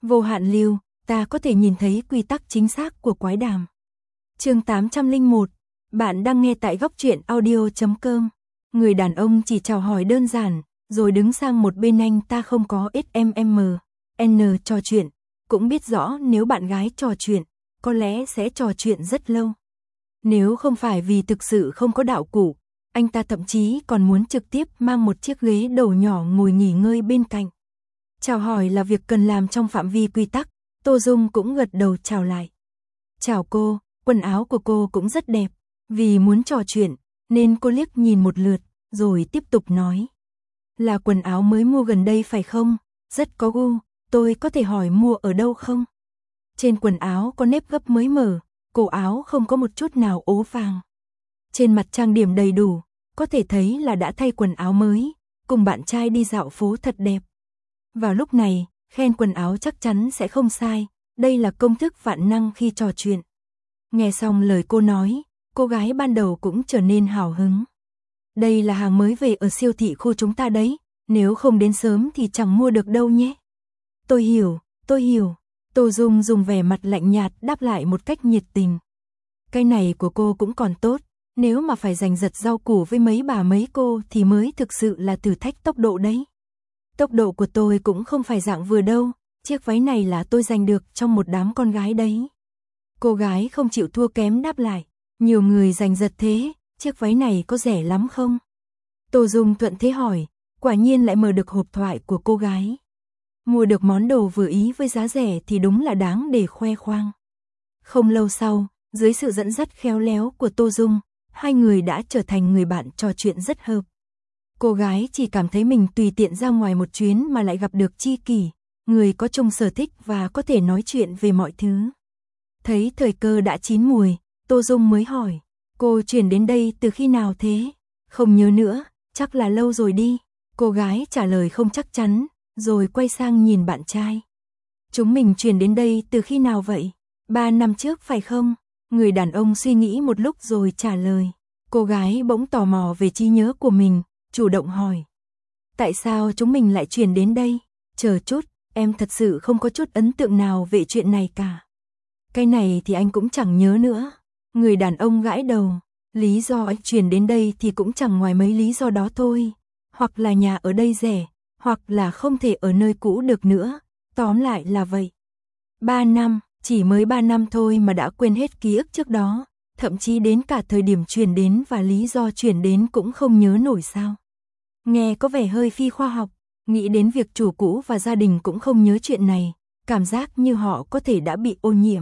Vô hạn lưu, ta có thể nhìn thấy quy tắc chính xác của quái đàm. Chương 801, bạn đang nghe tại goctruyện.audio.com. Người đàn ông chỉ chào hỏi đơn giản, rồi đứng sang một bên. Anh ta không có SMM, trò chuyện, cũng biết rõ nếu bạn gái trò chuyện, có lẽ sẽ trò chuyện rất lâu. Nếu không phải vì thực sự không có đạo cụ, anh ta thậm chí còn muốn trực tiếp mang một chiếc ghế đầu nhỏ ngồi nghỉ ngơi bên cạnh. Chào hỏi là việc cần làm trong phạm vi quy tắc, Tô Dung cũng gật đầu chào lại. Chào cô, quần áo của cô cũng rất đẹp, vì muốn trò chuyện, nên cô liếc nhìn một lượt, rồi tiếp tục nói. Là quần áo mới mua gần đây phải không? Rất có gu, tôi có thể hỏi mua ở đâu không? Trên quần áo có nếp gấp mới mở, cổ áo không có một chút nào ố vàng. Trên mặt trang điểm đầy đủ, có thể thấy là đã thay quần áo mới, cùng bạn trai đi dạo phố thật đẹp. Vào lúc này, khen quần áo chắc chắn sẽ không sai, đây là công thức vạn năng khi trò chuyện. Nghe xong lời cô nói, cô gái ban đầu cũng trở nên hào hứng. Đây là hàng mới về ở siêu thị khu chúng ta đấy, nếu không đến sớm thì chẳng mua được đâu nhé. Tôi hiểu. Tô Dung dùng vẻ mặt lạnh nhạt đáp lại một cách nhiệt tình. Cái này của cô cũng còn tốt, nếu mà phải giành giật rau củ với mấy bà mấy cô thì mới thực sự là thử thách tốc độ đấy. Tốc độ của tôi cũng không phải dạng vừa đâu, chiếc váy này là tôi giành được trong một đám con gái đấy. Cô gái không chịu thua kém đáp lại, nhiều người giành giật thế, chiếc váy này có rẻ lắm không? Tô Dung thuận thế hỏi, quả nhiên lại mở được hộp thoại của cô gái. Mua được món đồ vừa ý với giá rẻ thì đúng là đáng để khoe khoang. Không lâu sau, dưới sự dẫn dắt khéo léo của Tô Dung, hai người đã trở thành người bạn trò chuyện rất hợp. Cô gái chỉ cảm thấy mình tùy tiện ra ngoài một chuyến mà lại gặp được tri kỷ, người có chung sở thích và có thể nói chuyện về mọi thứ. Thấy thời cơ đã chín mùi, Tô Dung mới hỏi, cô chuyển đến đây từ khi nào thế? Không nhớ nữa, chắc là lâu rồi đi. Cô gái trả lời không chắc chắn, rồi quay sang nhìn bạn trai. Chúng mình chuyển đến đây từ khi nào vậy? 3 năm trước phải không? Người đàn ông suy nghĩ một lúc rồi trả lời. Cô gái bỗng tò mò về trí nhớ của mình, chủ động hỏi. Tại sao chúng mình lại chuyển đến đây? Chờ chút, em thật sự không có chút ấn tượng nào về chuyện này cả. Cái này thì anh cũng chẳng nhớ nữa. Người đàn ông gãi đầu. Lý do anh chuyển đến đây thì cũng chẳng ngoài mấy lý do đó thôi. Hoặc là nhà ở đây rẻ, hoặc là không thể ở nơi cũ được nữa. Tóm lại là vậy. 3 năm, chỉ mới 3 năm thôi mà đã quên hết ký ức trước đó. Thậm chí đến cả thời điểm chuyển đến và lý do chuyển đến cũng không nhớ nổi sao. Nghe có vẻ hơi phi khoa học, nghĩ đến việc chủ cũ và gia đình cũng không nhớ chuyện này, cảm giác như họ có thể đã bị ô nhiễm.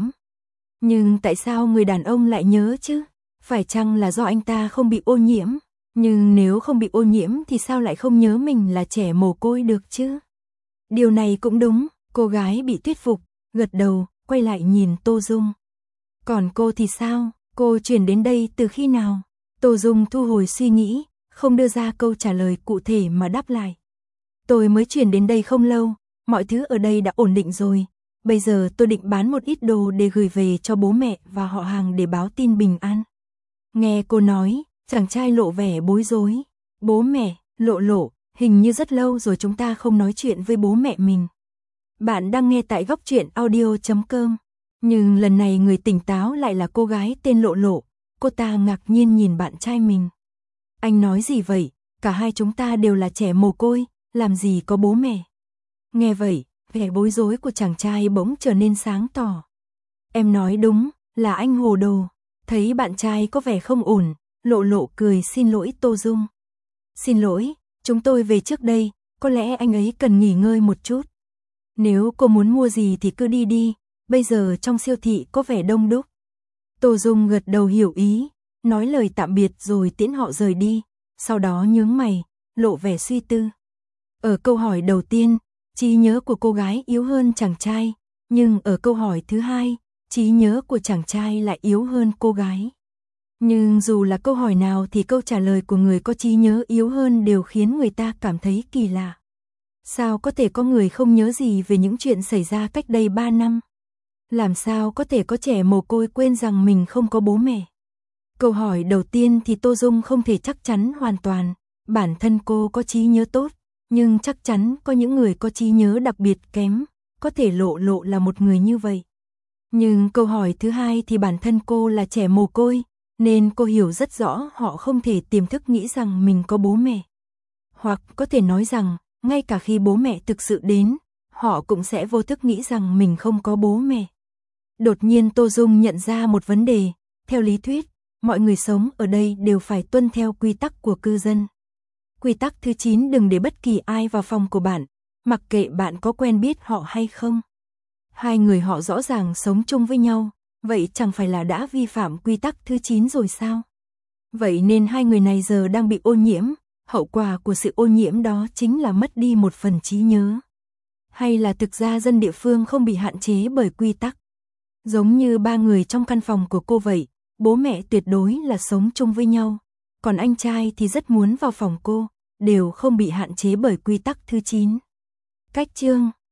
Nhưng tại sao người đàn ông lại nhớ chứ? Phải chăng là do anh ta không bị ô nhiễm? Nhưng nếu không bị ô nhiễm thì sao lại không nhớ mình là trẻ mồ côi được chứ? Điều này cũng đúng, cô gái bị thuyết phục, gật đầu, quay lại nhìn Tô Dung. Còn cô thì sao? Cô chuyển đến đây từ khi nào? Tô Dung thu hồi suy nghĩ, không đưa ra câu trả lời cụ thể mà đáp lại. Tôi mới chuyển đến đây không lâu, mọi thứ ở đây đã ổn định rồi. Bây giờ tôi định bán một ít đồ để gửi về cho bố mẹ và họ hàng để báo tin bình an. Nghe cô nói, chàng trai lộ vẻ bối rối. Bố mẹ, Lộ, hình như rất lâu rồi chúng ta không nói chuyện với bố mẹ mình. Bạn đang nghe tại goctruyện.audio.com. Nhưng lần này người tỉnh táo lại là cô gái tên Lộ. Cô ta ngạc nhiên nhìn bạn trai mình. Anh nói gì vậy? Cả hai chúng ta đều là trẻ mồ côi, làm gì có bố mẹ. Nghe vậy, vẻ bối rối của chàng trai bỗng trở nên sáng tỏ. Em nói đúng, là anh hồ đồ. Thấy bạn trai có vẻ không ổn, Lộ cười xin lỗi Tô Dung. Xin lỗi, chúng tôi về trước đây, có lẽ anh ấy cần nghỉ ngơi một chút. Nếu cô muốn mua gì thì cứ đi, bây giờ trong siêu thị có vẻ đông đúc. Tô Dung gật đầu hiểu ý, nói lời tạm biệt rồi tiễn họ rời đi, sau đó nhướng mày, lộ vẻ suy tư. Ở câu hỏi đầu tiên, trí nhớ của cô gái yếu hơn chàng trai, nhưng ở câu hỏi thứ hai, trí nhớ của chàng trai lại yếu hơn cô gái. Nhưng dù là câu hỏi nào thì câu trả lời của người có trí nhớ yếu hơn đều khiến người ta cảm thấy kỳ lạ. Sao có thể có người không nhớ gì về những chuyện xảy ra cách đây 3 năm? Làm sao có thể có trẻ mồ côi quên rằng mình không có bố mẹ? Câu hỏi đầu tiên thì Tô Dung không thể chắc chắn hoàn toàn, bản thân cô có trí nhớ tốt, nhưng chắc chắn có những người có trí nhớ đặc biệt kém, có thể lộ là một người như vậy. Nhưng câu hỏi thứ hai thì bản thân cô là trẻ mồ côi, nên cô hiểu rất rõ họ không thể tiềm thức nghĩ rằng mình có bố mẹ. Hoặc có thể nói rằng, ngay cả khi bố mẹ thực sự đến, họ cũng sẽ vô thức nghĩ rằng mình không có bố mẹ. Đột nhiên Tô Dung nhận ra một vấn đề, theo lý thuyết, mọi người sống ở đây đều phải tuân theo quy tắc của cư dân. Quy tắc thứ 9, đừng để bất kỳ ai vào phòng của bạn, mặc kệ bạn có quen biết họ hay không. Hai người họ rõ ràng sống chung với nhau, vậy chẳng phải là đã vi phạm quy tắc thứ 9 rồi sao? Vậy nên hai người này giờ đang bị ô nhiễm, hậu quả của sự ô nhiễm đó chính là mất đi một phần trí nhớ. Hay là thực ra dân địa phương không bị hạn chế bởi quy tắc? Giống như ba người trong căn phòng của cô vậy, bố mẹ tuyệt đối là sống chung với nhau, còn anh trai thì rất muốn vào phòng cô, đều không bị hạn chế bởi quy tắc thứ 9. Cách chương